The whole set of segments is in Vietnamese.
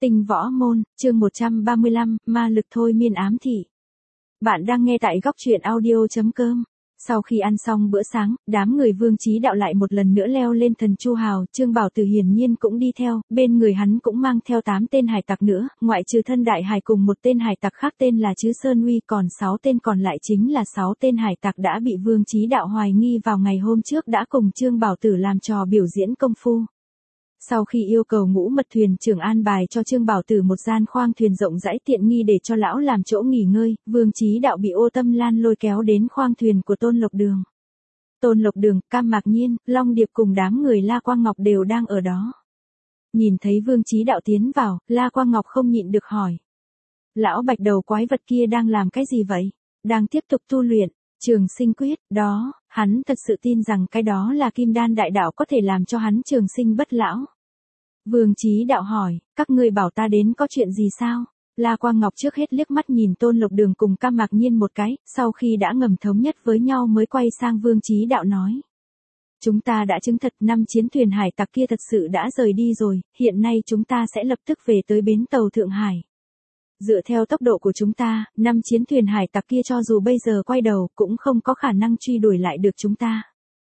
Tinh võ môn, chương 135, ma lực thôi miên ám thị. Bạn đang nghe tại góc truyện audio.com. Sau khi ăn xong bữa sáng, đám người Vương Chí Đạo lại một lần nữa leo lên thần Chu Hào, Trương Bảo Tử hiển nhiên cũng đi theo, bên người hắn cũng mang theo 8 tên hải tặc nữa, ngoại trừ thân đại hải cùng một tên hải tặc khác tên là Trứ Sơn Uy, còn 6 tên còn lại chính là 6 tên hải tặc đã bị Vương Chí Đạo hoài nghi vào ngày hôm trước đã cùng Trương Bảo Tử làm trò biểu diễn công phu. Sau khi yêu cầu Ngũ Mật thuyền trưởng an bài cho Trương Bảo Tử một gian khoang thuyền rộng rãi tiện nghi để cho lão làm chỗ nghỉ ngơi, Vương Chí Đạo bị Ô Tâm Lan lôi kéo đến khoang thuyền của Tôn Lộc Đường. Tôn Lộc Đường, Cam Mạc Nhiên, Long Điệp cùng đám người La Quang Ngọc đều đang ở đó. Nhìn thấy Vương Chí Đạo tiến vào, La Quang Ngọc không nhịn được hỏi. Lão bạch đầu quái vật kia đang làm cái gì vậy? Đang tiếp tục tu luyện, Trường Sinh Quyết, đó, hắn thật sự tin rằng cái đó là Kim Đan đại đạo có thể làm cho hắn trường sinh bất lão. Vương Chí Đạo hỏi, các ngươi bảo ta đến có chuyện gì sao? La Quang Ngọc trước hết liếc mắt nhìn Tôn Lộc Đường cùng Cam Mạc Nhiên một cái, sau khi đã ngầm thống nhất với nhau mới quay sang Vương Chí Đạo nói. Chúng ta đã chứng thật 5 chiến thuyền hải tặc kia thật sự đã rời đi rồi, hiện nay chúng ta sẽ lập tức về tới bến tàu Thượng Hải. Dựa theo tốc độ của chúng ta, 5 chiến thuyền hải tặc kia cho dù bây giờ quay đầu cũng không có khả năng truy đuổi lại được chúng ta.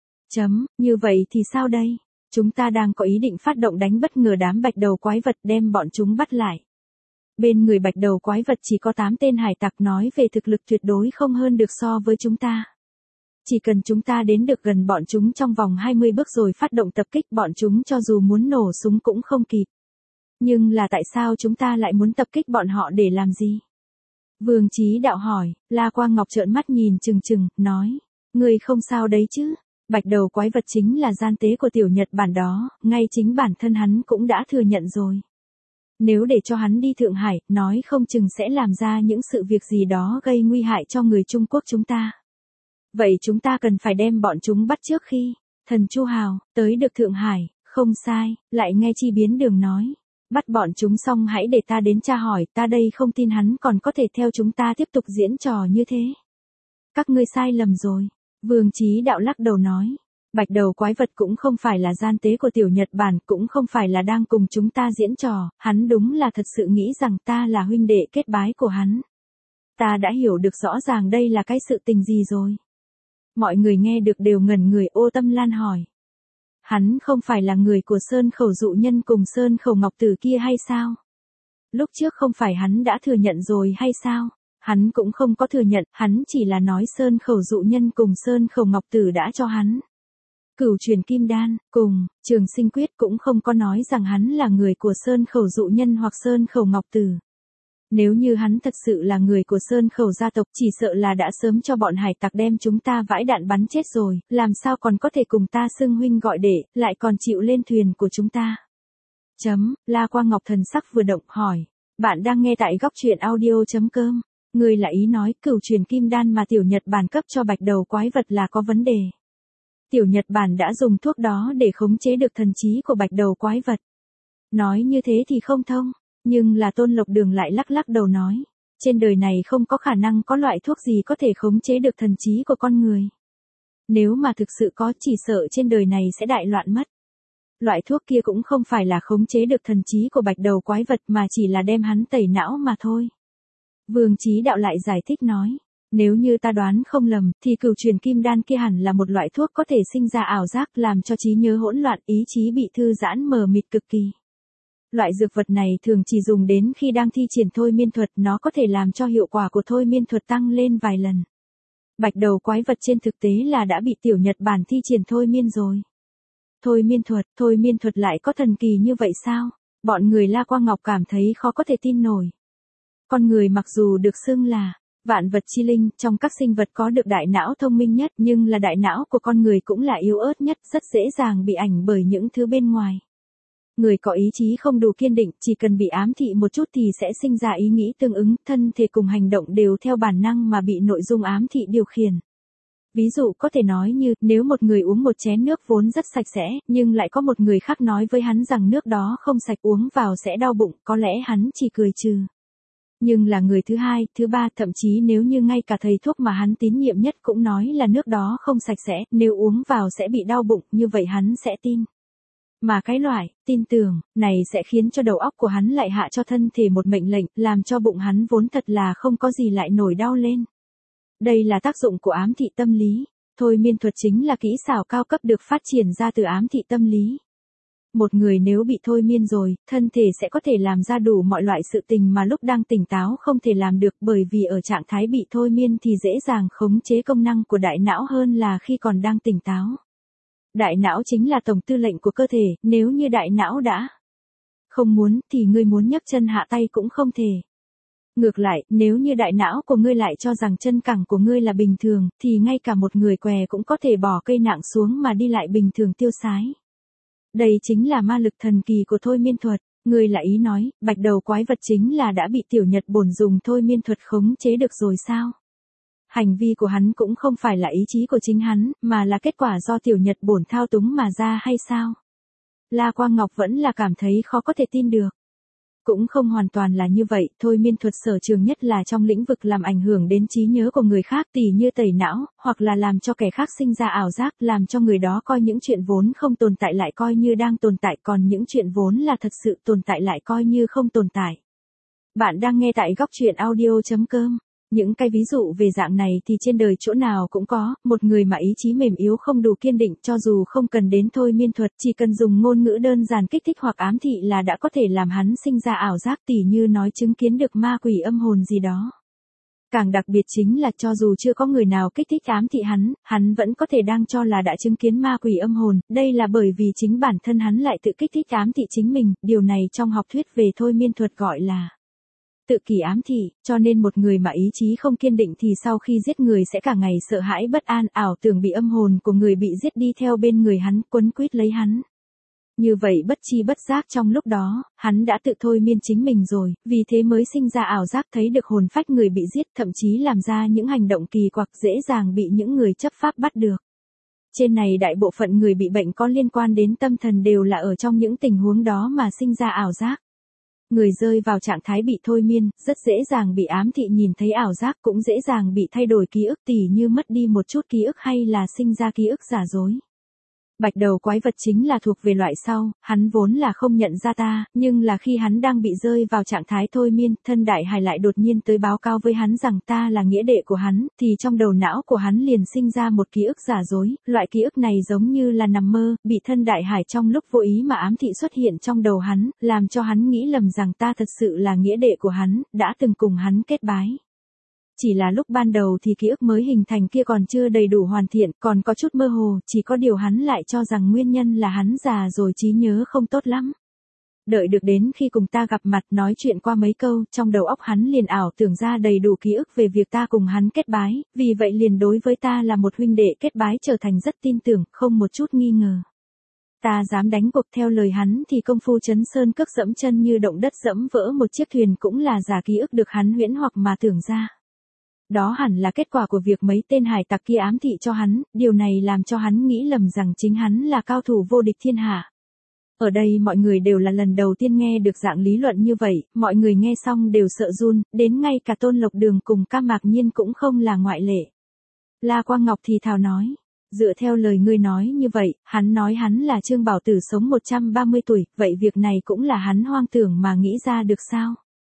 Như vậy thì sao đây? Chúng ta đang có ý định phát động đánh bất ngờ đám bạch đầu quái vật đem bọn chúng bắt lại. Bên người bạch đầu quái vật chỉ có 8 tên hải tặc nói về thực lực tuyệt đối không hơn được so với chúng ta. Chỉ cần chúng ta đến được gần bọn chúng trong vòng 20 bước rồi phát động tập kích bọn chúng cho dù muốn nổ súng cũng không kịp. Nhưng là tại sao chúng ta lại muốn tập kích bọn họ để làm gì? Vương Chí Đạo hỏi, La Quang Ngọc trợn mắt nhìn chừng chừng, nói, ngươi không sao đấy chứ? Bạch đầu quái vật chính là gian tế của tiểu Nhật Bản đó, ngay chính bản thân hắn cũng đã thừa nhận rồi. Nếu để cho hắn đi Thượng Hải, nói không chừng sẽ làm ra những sự việc gì đó gây nguy hại cho người Trung Quốc chúng ta. Vậy chúng ta cần phải đem bọn chúng bắt trước khi thần Chu Hào tới được Thượng Hải, không sai, lại nghe Chi Biến Đường nói. Bắt bọn chúng xong hãy để ta đến tra hỏi, ta đây không tin hắn còn có thể theo chúng ta tiếp tục diễn trò như thế. Các ngươi sai lầm rồi. Vương Chí Đạo lắc đầu nói, bạch đầu quái vật cũng không phải là gian tế của tiểu Nhật Bản, cũng không phải là đang cùng chúng ta diễn trò, hắn đúng là thật sự nghĩ rằng ta là huynh đệ kết bái của hắn. Ta đã hiểu được rõ ràng đây là cái sự tình gì rồi. Mọi người nghe được đều ngẩn người. Ô Tâm Lan hỏi, hắn không phải là người của Sơn Khẩu Dụ Nhân cùng Sơn Khẩu Ngọc Tử kia hay sao? Lúc trước không phải hắn đã thừa nhận rồi hay sao? Hắn cũng không có thừa nhận, hắn chỉ là nói Sơn Khẩu Dụ Nhân cùng Sơn Khẩu Ngọc Tử đã cho hắn Cửu Truyền Kim Đan, cùng Trường Sinh Quyết, cũng không có nói rằng hắn là người của Sơn Khẩu Dụ Nhân hoặc Sơn Khẩu Ngọc Tử. Nếu như hắn thật sự là người của Sơn Khẩu gia tộc, chỉ sợ là đã sớm cho bọn hải tặc đem chúng ta vãi đạn bắn chết rồi, làm sao còn có thể cùng ta xưng huynh gọi đệ, lại còn chịu lên thuyền của chúng ta. La Quang Ngọc thần sắc vừa động hỏi, bạn đang nghe tại góc truyện audio.com. Người là ý nói Cửu Truyền Kim Đan mà tiểu Nhật Bản cấp cho bạch đầu quái vật là có vấn đề. Tiểu Nhật Bản đã dùng thuốc đó để khống chế được thần trí của bạch đầu quái vật. Nói như thế thì không thông, nhưng là Tôn Lộc Đường lại lắc lắc đầu nói, trên đời này không có khả năng có loại thuốc gì có thể khống chế được thần trí của con người. Nếu mà thực sự có, chỉ sợ trên đời này sẽ đại loạn mất. Loại thuốc kia cũng không phải là khống chế được thần trí của bạch đầu quái vật mà chỉ là đem hắn tẩy não mà thôi. Vương Chí Đạo lại giải thích nói, nếu như ta đoán không lầm, thì Cửu Truyền Kim Đan kia hẳn là một loại thuốc có thể sinh ra ảo giác, làm cho trí nhớ hỗn loạn, ý chí bị thư giãn mờ mịt cực kỳ. Loại dược vật này thường chỉ dùng đến khi đang thi triển thôi miên thuật, nó có thể làm cho hiệu quả của thôi miên thuật tăng lên vài lần. Bạch đầu quái vật trên thực tế là đã bị tiểu Nhật Bản thi triển thôi miên rồi. Thôi miên thuật lại có thần kỳ như vậy sao? Bọn người La Quang Ngọc cảm thấy khó có thể tin nổi. Con người mặc dù được xưng là vạn vật chi linh, trong các sinh vật có được đại não thông minh nhất, nhưng là đại não của con người cũng là yếu ớt nhất, rất dễ dàng bị ảnh bởi những thứ bên ngoài. Người có ý chí không đủ kiên định, chỉ cần bị ám thị một chút thì sẽ sinh ra ý nghĩ tương ứng, thân thể cùng hành động đều theo bản năng mà bị nội dung ám thị điều khiển. Ví dụ có thể nói như, nếu một người uống một chén nước vốn rất sạch sẽ, nhưng lại có một người khác nói với hắn rằng nước đó không sạch, uống vào sẽ đau bụng, có lẽ hắn chỉ cười trừ. Nhưng là người thứ hai, thứ ba, thậm chí nếu như ngay cả thầy thuốc mà hắn tín nhiệm nhất cũng nói là nước đó không sạch sẽ, nếu uống vào sẽ bị đau bụng, như vậy hắn sẽ tin. Mà cái loại, tin tưởng, này sẽ khiến cho đầu óc của hắn lại hạ cho thân thể một mệnh lệnh, làm cho bụng hắn vốn thật là không có gì lại nổi đau lên. Đây là tác dụng của ám thị tâm lý. Thôi miên thuật chính là kỹ xảo cao cấp được phát triển ra từ ám thị tâm lý. Một người nếu bị thôi miên rồi, thân thể sẽ có thể làm ra đủ mọi loại sự tình mà lúc đang tỉnh táo không thể làm được, bởi vì ở trạng thái bị thôi miên thì dễ dàng khống chế công năng của đại não hơn là khi còn đang tỉnh táo. Đại não chính là tổng tư lệnh của cơ thể, nếu như đại não đã không muốn thì ngươi muốn nhấc chân hạ tay cũng không thể. Ngược lại, nếu như đại não của ngươi lại cho rằng chân cẳng của ngươi là bình thường, thì ngay cả một người què cũng có thể bỏ cây nặng xuống mà đi lại bình thường tiêu sái. Đây chính là ma lực thần kỳ của thôi miên thuật. Ngươi là ý nói, bạch đầu quái vật chính là đã bị tiểu Nhật Bổn dùng thôi miên thuật khống chế được rồi sao? Hành vi của hắn cũng không phải là ý chí của chính hắn, mà là kết quả do tiểu Nhật Bổn thao túng mà ra hay sao? La Quang Ngọc vẫn là cảm thấy khó có thể tin được. Cũng không hoàn toàn là như vậy, thôi miên thuật sở trường nhất là trong lĩnh vực làm ảnh hưởng đến trí nhớ của người khác, tỉ như tẩy não, hoặc là làm cho kẻ khác sinh ra ảo giác, làm cho người đó coi những chuyện vốn không tồn tại lại coi như đang tồn tại, còn những chuyện vốn là thật sự tồn tại lại coi như không tồn tại. Bạn đang nghe tại góc truyện audio.com. Những cái ví dụ về dạng này thì trên đời chỗ nào cũng có, một người mà ý chí mềm yếu không đủ kiên định, cho dù không cần đến thôi miên thuật, chỉ cần dùng ngôn ngữ đơn giản kích thích hoặc ám thị là đã có thể làm hắn sinh ra ảo giác, tỉ như nói chứng kiến được ma quỷ âm hồn gì đó. Càng đặc biệt chính là cho dù chưa có người nào kích thích ám thị hắn vẫn có thể đang cho là đã chứng kiến ma quỷ âm hồn, đây là bởi vì chính bản thân hắn lại tự kích thích ám thị chính mình, điều này trong học thuyết về thôi miên thuật gọi là tự kỷ ám thị, cho nên một người mà ý chí không kiên định thì sau khi giết người sẽ cả ngày sợ hãi bất an, ảo tưởng bị âm hồn của người bị giết đi theo bên người hắn, quấn quýt lấy hắn. Như vậy bất chi bất giác trong lúc đó, hắn đã tự thôi miên chính mình rồi, vì thế mới sinh ra ảo giác thấy được hồn phách người bị giết, thậm chí làm ra những hành động kỳ quặc dễ dàng bị những người chấp pháp bắt được. Trên này đại bộ phận người bị bệnh có liên quan đến tâm thần đều là ở trong những tình huống đó mà sinh ra ảo giác. Người rơi vào trạng thái bị thôi miên, rất dễ dàng bị ám thị nhìn thấy ảo giác, cũng dễ dàng bị thay đổi ký ức, tỉ như mất đi một chút ký ức hay là sinh ra ký ức giả dối. Bạch đầu quái vật chính là thuộc về loại sau, hắn vốn là không nhận ra ta, nhưng là khi hắn đang bị rơi vào trạng thái thôi miên, thân đại hải lại đột nhiên tới báo cáo với hắn rằng ta là nghĩa đệ của hắn, thì trong đầu não của hắn liền sinh ra một ký ức giả dối, loại ký ức này giống như là nằm mơ, bị thân đại hải trong lúc vô ý mà ám thị xuất hiện trong đầu hắn, làm cho hắn nghĩ lầm rằng ta thật sự là nghĩa đệ của hắn, đã từng cùng hắn kết bái. Chỉ là lúc ban đầu thì ký ức mới hình thành kia còn chưa đầy đủ hoàn thiện, còn có chút mơ hồ, chỉ có điều hắn lại cho rằng nguyên nhân là hắn già rồi trí nhớ không tốt lắm. Đợi được đến khi cùng ta gặp mặt nói chuyện qua mấy câu, trong đầu óc hắn liền ảo tưởng ra đầy đủ ký ức về việc ta cùng hắn kết bái, vì vậy liền đối với ta là một huynh đệ kết bái trở thành rất tin tưởng, không một chút nghi ngờ. Ta dám đánh cuộc theo lời hắn thì công phu chấn sơn cước dẫm chân như động đất dẫm vỡ một chiếc thuyền cũng là giả ký ức được hắn huyễn hoặc mà tưởng ra. Đó hẳn là kết quả của việc mấy tên hải tặc kia ám thị cho hắn, điều này làm cho hắn nghĩ lầm rằng chính hắn là cao thủ vô địch thiên hạ. Ở đây mọi người đều là lần đầu tiên nghe được dạng lý luận như vậy, mọi người nghe xong đều sợ run, đến ngay cả Tôn Lộc Đường cùng Ca Mạc Nhiên cũng không là ngoại lệ. La Quang Ngọc thì thào nói, dựa theo lời ngươi nói như vậy, hắn nói hắn là Trương Bảo Tử sống 130 tuổi, vậy việc này cũng là hắn hoang tưởng mà nghĩ ra được sao?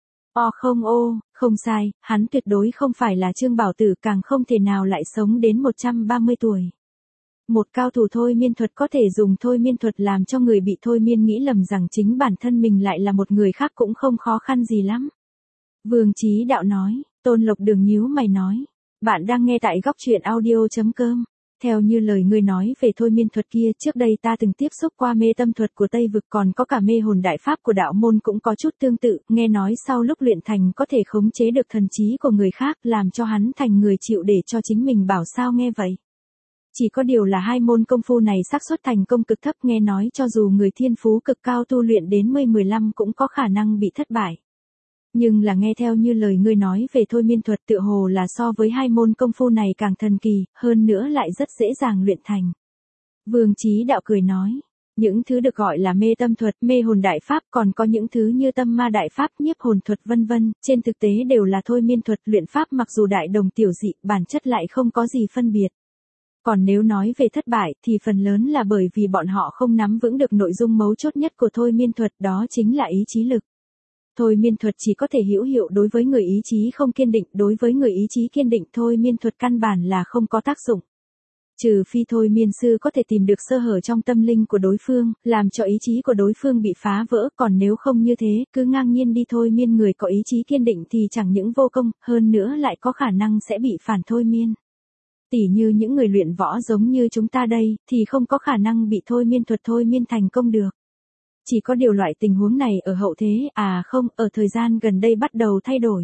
Không sai, hắn tuyệt đối không phải là Trương Bảo Tử, càng không thể nào lại sống đến 130 tuổi. Một cao thủ thôi miên thuật có thể dùng thôi miên thuật làm cho người bị thôi miên nghĩ lầm rằng chính bản thân mình lại là một người khác cũng không khó khăn gì lắm. Vương Chí Đạo nói, Tôn Lộc Đường nhíu mày nói, bạn đang nghe tại góc truyện audio.com. Theo như lời ngươi nói về thôi miên thuật kia, trước đây ta từng tiếp xúc qua mê tâm thuật của Tây Vực, còn có cả mê hồn đại pháp của đạo môn cũng có chút tương tự, nghe nói sau lúc luyện thành có thể khống chế được thần trí của người khác, làm cho hắn thành người chịu để cho chính mình bảo sao nghe vậy. Chỉ có điều là hai môn công phu này xác suất thành công cực thấp, nghe nói cho dù người thiên phú cực cao tu luyện đến 10-15 cũng có khả năng bị thất bại. Nhưng là nghe theo như lời ngươi nói về thôi miên thuật tựa hồ là so với hai môn công phu này càng thần kỳ, hơn nữa lại rất dễ dàng luyện thành. Vương Chí Đạo cười nói, những thứ được gọi là mê tâm thuật, mê hồn đại pháp, còn có những thứ như tâm ma đại pháp, nhiếp hồn thuật vân vân, trên thực tế đều là thôi miên thuật luyện pháp, mặc dù đại đồng tiểu dị, bản chất lại không có gì phân biệt. Còn nếu nói về thất bại thì phần lớn là bởi vì bọn họ không nắm vững được nội dung mấu chốt nhất của thôi miên thuật, đó chính là ý chí lực. Thôi miên thuật chỉ có thể hữu hiệu đối với người ý chí không kiên định, đối với người ý chí kiên định thôi miên thuật căn bản là không có tác dụng. Trừ phi thôi miên sư có thể tìm được sơ hở trong tâm linh của đối phương, làm cho ý chí của đối phương bị phá vỡ, còn nếu không như thế, cứ ngang nhiên đi thôi miên người có ý chí kiên định thì chẳng những vô công, hơn nữa lại có khả năng sẽ bị phản thôi miên. Tỉ như những người luyện võ giống như chúng ta đây, thì không có khả năng bị thôi miên thuật thôi miên thành công được. Chỉ có điều loại tình huống này ở hậu thế, không, ở thời gian gần đây bắt đầu thay đổi.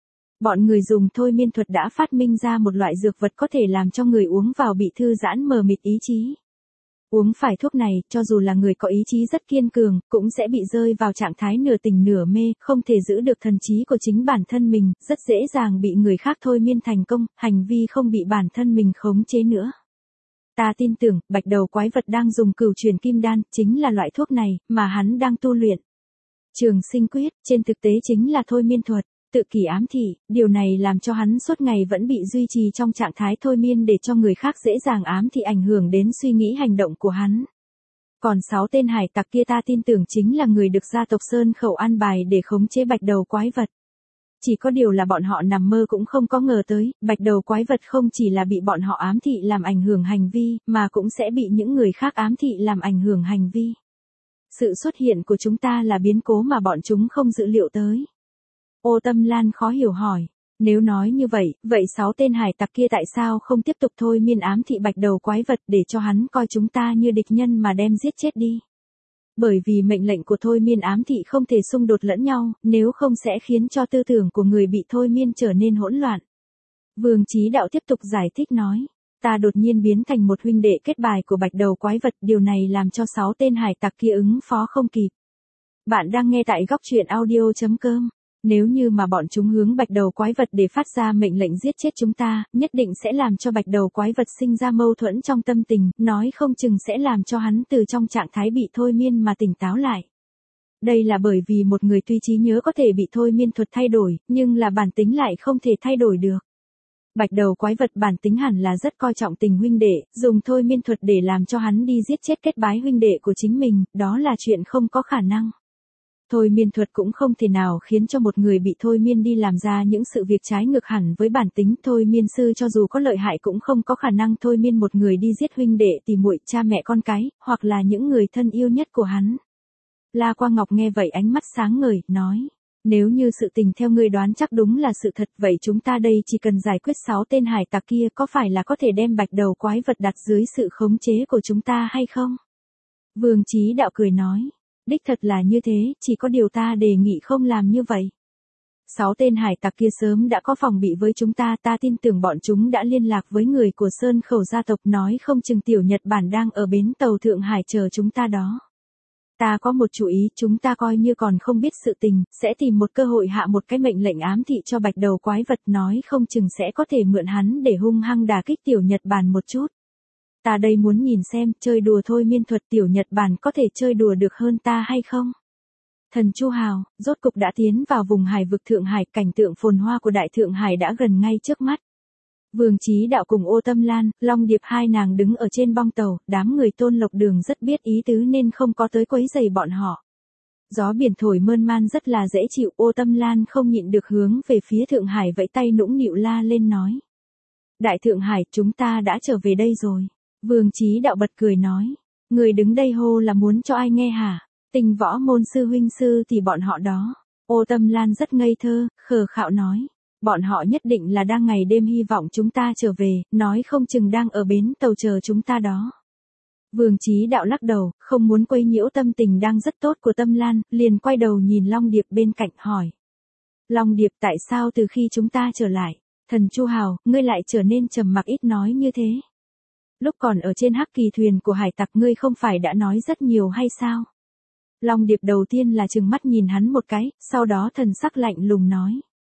Bọn người dùng thôi miên thuật đã phát minh ra một loại dược vật có thể làm cho người uống vào bị thư giãn mờ mịt ý chí. Uống phải thuốc này, cho dù là người có ý chí rất kiên cường, cũng sẽ bị rơi vào trạng thái nửa tỉnh nửa mê, không thể giữ được thần trí của chính bản thân mình, rất dễ dàng bị người khác thôi miên thành công, hành vi không bị bản thân mình khống chế nữa. Ta tin tưởng, bạch đầu quái vật đang dùng cửu truyền kim đan, chính là loại thuốc này, mà hắn đang tu luyện. Trường sinh quyết, trên thực tế chính là thôi miên thuật, tự kỷ ám thị, điều này làm cho hắn suốt ngày vẫn bị duy trì trong trạng thái thôi miên để cho người khác dễ dàng ám thị ảnh hưởng đến suy nghĩ hành động của hắn. Còn 6 tên hải tặc kia ta tin tưởng chính là người được gia tộc Sơn Khẩu an bài để khống chế bạch đầu quái vật. Chỉ có điều là bọn họ nằm mơ cũng không có ngờ tới, bạch đầu quái vật không chỉ là bị bọn họ ám thị làm ảnh hưởng hành vi, mà cũng sẽ bị những người khác ám thị làm ảnh hưởng hành vi. Sự xuất hiện của chúng ta là biến cố mà bọn chúng không dự liệu tới. Ô Tâm Lan khó hiểu hỏi, nếu nói như vậy, vậy 6 tên hải tặc kia tại sao không tiếp tục thôi miên ám thị bạch đầu quái vật để cho hắn coi chúng ta như địch nhân mà đem giết chết đi? Bởi vì mệnh lệnh của thôi miên ám thị không thể xung đột lẫn nhau, nếu không sẽ khiến cho tư tưởng của người bị thôi miên trở nên hỗn loạn. Vương Chí Đạo tiếp tục giải thích nói, ta đột nhiên biến thành một huynh đệ kết bài của bạch đầu quái vật, điều này làm cho 6 tên hải tặc kia ứng phó không kịp. Bạn đang nghe tại góc truyện audio.com. Nếu như mà bọn chúng hướng bạch đầu quái vật để phát ra mệnh lệnh giết chết chúng ta, nhất định sẽ làm cho bạch đầu quái vật sinh ra mâu thuẫn trong tâm tình, nói không chừng sẽ làm cho hắn từ trong trạng thái bị thôi miên mà tỉnh táo lại. Đây là bởi vì một người tuy trí nhớ có thể bị thôi miên thuật thay đổi, nhưng là bản tính lại không thể thay đổi được. Bạch đầu quái vật bản tính hẳn là rất coi trọng tình huynh đệ, dùng thôi miên thuật để làm cho hắn đi giết chết kết bái huynh đệ của chính mình, đó là chuyện không có khả năng. Thôi miên thuật cũng không thể nào khiến cho một người bị thôi miên đi làm ra những sự việc trái ngược hẳn với bản tính. Thôi miên sư cho dù có lợi hại cũng không có khả năng thôi miên một người đi giết huynh đệ tỉ muội, cha mẹ con cái, hoặc là những người thân yêu nhất của hắn. La Quang Ngọc nghe vậy ánh mắt sáng ngời, nói, nếu như sự tình theo ngươi đoán chắc đúng là sự thật, vậy chúng ta đây chỉ cần giải quyết 6 tên hải tặc kia có phải là có thể đem bạch đầu quái vật đặt dưới sự khống chế của chúng ta hay không? Vương Chí Đạo cười nói, đích thật là như thế, chỉ có điều ta đề nghị không làm như vậy. 6 tên hải tặc kia sớm đã có phòng bị với chúng ta, ta tin tưởng bọn chúng đã liên lạc với người của Sơn Khẩu gia tộc, nói không chừng tiểu Nhật Bản đang ở bến tàu Thượng Hải chờ chúng ta đó. Ta có một chủ ý, chúng ta coi như còn không biết sự tình, sẽ tìm một cơ hội hạ một cái mệnh lệnh ám thị cho bạch đầu quái vật, nói không chừng sẽ có thể mượn hắn để hung hăng đả kích tiểu Nhật Bản một chút. Ta đây muốn nhìn xem, chơi đùa thôi miên thuật tiểu Nhật Bản có thể chơi đùa được hơn ta hay không? Thần Chu Hào, rốt cục đã tiến vào vùng hải vực Thượng Hải, cảnh tượng phồn hoa của Đại Thượng Hải đã gần ngay trước mắt. Vương Chí Đạo cùng Ô Tâm Lan, Long Điệp hai nàng đứng ở trên bong tàu, đám người Tôn Lộc Đường rất biết ý tứ nên không có tới quấy rầy bọn họ. Gió biển thổi mơn man rất là dễ chịu, Ô Tâm Lan không nhịn được hướng về phía Thượng Hải vẫy tay nũng nịu la lên nói. Đại Thượng Hải, chúng ta đã trở về đây rồi. Vương Chí Đạo bật cười nói, người đứng đây hô là muốn cho ai nghe hả? Tình võ môn sư huynh sư thì bọn họ đó. Ô Tâm Lan rất ngây thơ, khờ khạo nói, bọn họ nhất định là đang ngày đêm hy vọng chúng ta trở về, nói không chừng đang ở bến tàu chờ chúng ta đó. Vương Chí Đạo lắc đầu, không muốn quấy nhiễu tâm tình đang rất tốt của Tâm Lan, liền quay đầu nhìn Long Điệp bên cạnh hỏi. Long Điệp, tại sao từ khi chúng ta trở lại, Thần Chu Hào, ngươi lại trở nên trầm mặc ít nói như thế? Lúc còn ở trên hắc kỳ thuyền của hải tặc ngươi không phải đã nói rất nhiều hay sao? Long Điệp đầu tiên là trừng mắt nhìn hắn một cái, sau đó thần sắc lạnh lùng nói.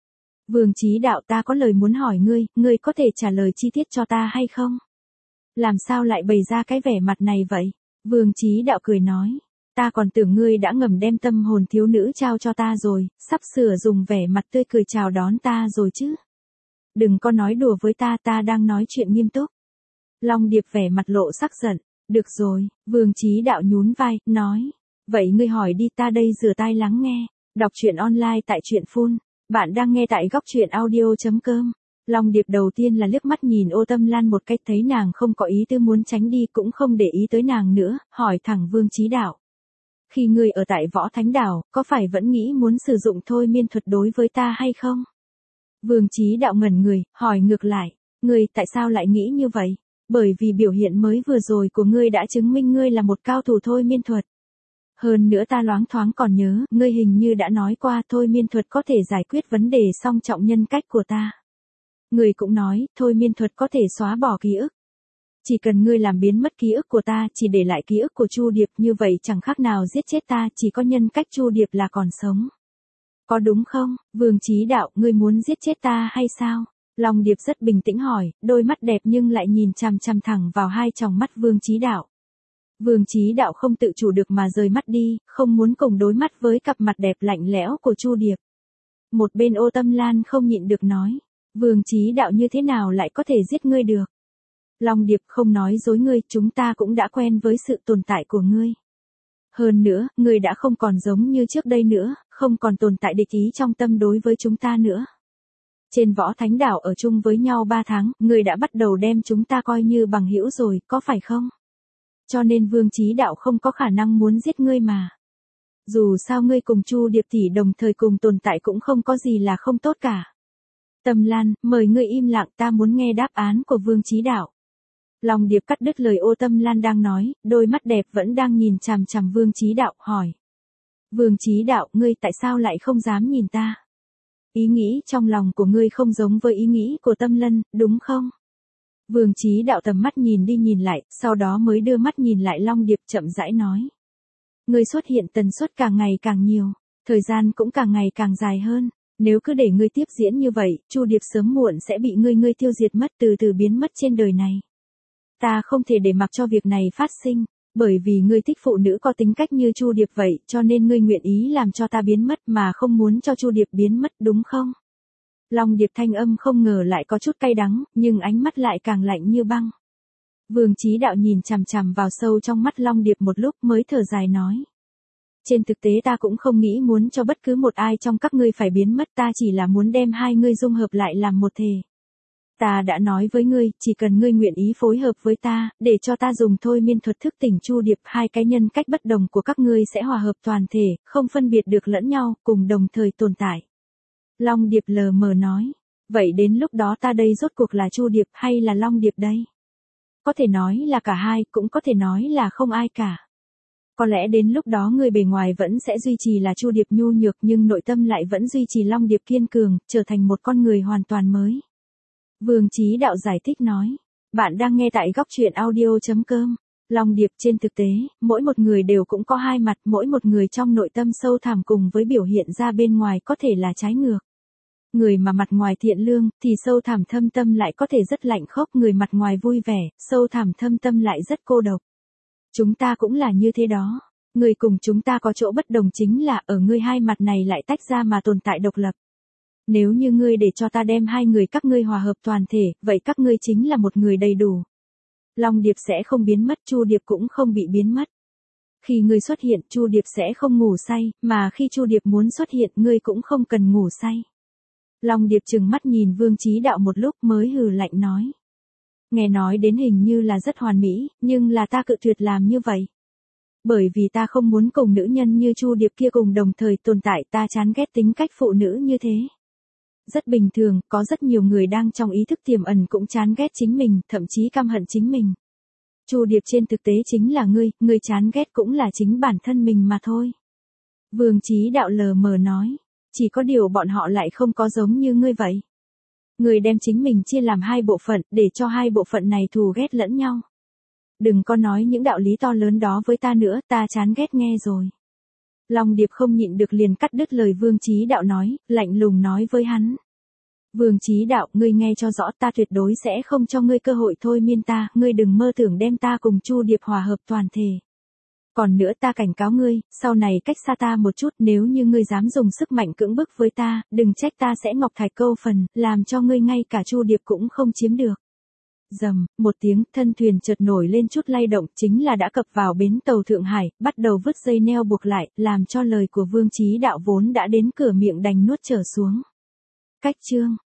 Vương Chí Đạo, ta có lời muốn hỏi ngươi có thể trả lời chi tiết cho ta hay không? Làm sao lại bày ra cái vẻ mặt này vậy? Vương Chí Đạo cười nói. Ta còn tưởng ngươi đã ngầm đem tâm hồn thiếu nữ trao cho ta rồi, sắp sửa dùng vẻ mặt tươi cười chào đón ta rồi chứ. Đừng có nói đùa với ta, ta đang nói chuyện nghiêm túc. Long Điệp vẻ mặt lộ sắc giận. Được rồi, Vương Chí Đạo nhún vai, nói. Vậy ngươi hỏi đi, ta đây rửa tai lắng nghe. Đọc truyện online tại truyện phun. Bạn đang nghe tại góc truyện audio.com. Long Điệp đầu tiên là liếc mắt nhìn Ô Tâm Lan một cách, thấy nàng không có ý tư muốn tránh đi, cũng không để ý tới nàng nữa, hỏi thẳng Vương Chí Đạo. Khi ngươi ở tại Võ Thánh Đảo, có phải vẫn nghĩ muốn sử dụng thôi miên thuật đối với ta hay không? Vương Chí Đạo ngẩn người, hỏi ngược lại. Ngươi tại sao lại nghĩ như vậy? Bởi vì biểu hiện mới vừa rồi của ngươi đã chứng minh ngươi là một cao thủ thôi miên thuật. Hơn nữa ta loáng thoáng còn nhớ, ngươi hình như đã nói qua thôi miên thuật có thể giải quyết vấn đề song trọng nhân cách của ta. Ngươi cũng nói, thôi miên thuật có thể xóa bỏ ký ức. Chỉ cần ngươi làm biến mất ký ức của ta, chỉ để lại ký ức của Chu Điệp, như vậy chẳng khác nào giết chết ta, chỉ có nhân cách Chu Điệp là còn sống. Có đúng không, Vương Chí Đạo, ngươi muốn giết chết ta hay sao? Long Điệp rất bình tĩnh hỏi, đôi mắt đẹp nhưng lại nhìn chằm chằm thẳng vào hai tròng mắt Vương Chí Đạo. Vương Chí Đạo không tự chủ được mà rời mắt đi, không muốn cùng đối mắt với cặp mặt đẹp lạnh lẽo của Chu Điệp. Một bên Ô Tâm Lan không nhịn được nói, Vương Chí Đạo như thế nào lại có thể giết ngươi được? Long Điệp không nói dối ngươi, chúng ta cũng đã quen với sự tồn tại của ngươi. Hơn nữa, ngươi đã không còn giống như trước đây nữa, không còn tồn tại địch ý trong tâm đối với chúng ta nữa. Trên Võ Thánh Đảo ở chung với nhau 3 tháng, ngươi đã bắt đầu đem chúng ta coi như bằng hữu rồi, có phải không? Cho nên Vương Chí Đạo không có khả năng muốn giết ngươi mà. Dù sao ngươi cùng Chu Điệp tỷ đồng thời cùng tồn tại cũng không có gì là không tốt cả. Tâm Lan, mời ngươi im lặng, ta muốn nghe đáp án của Vương Chí Đạo. Long Điệp cắt đứt lời Ô Tâm Lan đang nói, đôi mắt đẹp vẫn đang nhìn chằm chằm Vương Chí Đạo, hỏi. Vương Chí Đạo, ngươi tại sao lại không dám nhìn ta? Ý nghĩ trong lòng của ngươi không giống với ý nghĩ của Tâm Lân, đúng không? Vương Chí Đạo tầm mắt nhìn đi nhìn lại, sau đó mới đưa mắt nhìn lại Long Điệp, chậm rãi nói. Ngươi xuất hiện tần suất càng ngày càng nhiều, thời gian cũng càng ngày càng dài hơn. Nếu cứ để ngươi tiếp diễn như vậy, Chu Điệp sớm muộn sẽ bị ngươi tiêu diệt mất, từ từ biến mất trên đời này. Ta không thể để mặc cho việc này phát sinh, bởi vì ngươi thích phụ nữ có tính cách như Chu Điệp vậy, cho nên ngươi nguyện ý làm cho ta biến mất mà không muốn cho Chu Điệp biến mất, đúng không? Long Điệp thanh âm không ngờ lại có chút cay đắng, nhưng ánh mắt lại càng lạnh như băng. Vương Chí Đạo nhìn chằm chằm vào sâu trong mắt Long Điệp một lúc mới thở dài nói. Trên thực tế ta cũng không nghĩ muốn cho bất cứ một ai trong các ngươi phải biến mất, ta chỉ là muốn đem hai ngươi dung hợp lại làm một thể. Ta đã nói với ngươi, chỉ cần ngươi nguyện ý phối hợp với ta, để cho ta dùng thôi miên thuật thức tỉnh Chu Điệp, hai cái nhân cách bất đồng của các ngươi sẽ hòa hợp toàn thể, không phân biệt được lẫn nhau, cùng đồng thời tồn tại. Long Điệp lờ mờ nói, vậy đến lúc đó ta đây rốt cuộc là Chu Điệp hay là Long Điệp đây? Có thể nói là cả hai, cũng có thể nói là không ai cả. Có lẽ đến lúc đó người bề ngoài vẫn sẽ duy trì là Chu Điệp nhu nhược, nhưng nội tâm lại vẫn duy trì Long Điệp kiên cường, trở thành một con người hoàn toàn mới. Vương Chí Đạo giải thích nói, bạn đang nghe tại góc truyện audio.com. Long Điệp, trên thực tế, mỗi một người đều cũng có hai mặt, mỗi một người trong nội tâm sâu thẳm cùng với biểu hiện ra bên ngoài có thể là trái ngược. Người mà mặt ngoài thiện lương, thì sâu thẳm thâm tâm lại có thể rất lạnh khốc, người mặt ngoài vui vẻ, sâu thẳm thâm tâm lại rất cô độc. Chúng ta cũng là như thế đó. Người cùng chúng ta có chỗ bất đồng chính là ở ngươi hai mặt này lại tách ra mà tồn tại độc lập. Nếu như ngươi để cho ta đem hai người các ngươi hòa hợp toàn thể, vậy các ngươi chính là một người đầy đủ. Long Điệp sẽ không biến mất, Chu Điệp cũng không bị biến mất. Khi ngươi xuất hiện, Chu Điệp sẽ không ngủ say, mà khi Chu Điệp muốn xuất hiện, ngươi cũng không cần ngủ say. Long Điệp trừng mắt nhìn Vương Chí Đạo một lúc mới hừ lạnh nói. Nghe nói đến hình như là rất hoàn mỹ, nhưng là ta cự tuyệt làm như vậy. Bởi vì ta không muốn cùng nữ nhân như Chu Điệp kia cùng đồng thời tồn tại, ta chán ghét tính cách phụ nữ như thế. Rất bình thường, có rất nhiều người đang trong ý thức tiềm ẩn cũng chán ghét chính mình, thậm chí căm hận chính mình. Chu Điệp trên thực tế chính là ngươi chán ghét cũng là chính bản thân mình mà thôi. Vương Chí Đạo lờ mờ nói, chỉ có điều bọn họ lại không có giống như ngươi vậy. Ngươi đem chính mình chia làm hai bộ phận, để cho hai bộ phận này thù ghét lẫn nhau. Đừng có nói những đạo lý to lớn đó với ta nữa, ta chán ghét nghe rồi. Long Điệp không nhịn được liền cắt đứt lời Vương Chí Đạo nói, lạnh lùng nói với hắn. Vương Chí Đạo, ngươi nghe cho rõ, ta tuyệt đối sẽ không cho ngươi cơ hội thôi miên ta, ngươi đừng mơ tưởng đem ta cùng Chu Điệp hòa hợp toàn thể. Còn nữa ta cảnh cáo ngươi, sau này cách xa ta một chút, nếu như ngươi dám dùng sức mạnh cưỡng bức với ta, đừng trách ta sẽ ngọc thạch câu phần, làm cho ngươi ngay cả Chu Điệp cũng không chiếm được. Rầm, một tiếng, thân thuyền chợt nổi lên chút lay động, chính là đã cập vào bến tàu Thượng Hải, bắt đầu vứt dây neo buộc lại, làm cho lời của Vương Chí Đạo vốn đã đến cửa miệng đành nuốt trở xuống. Cách chương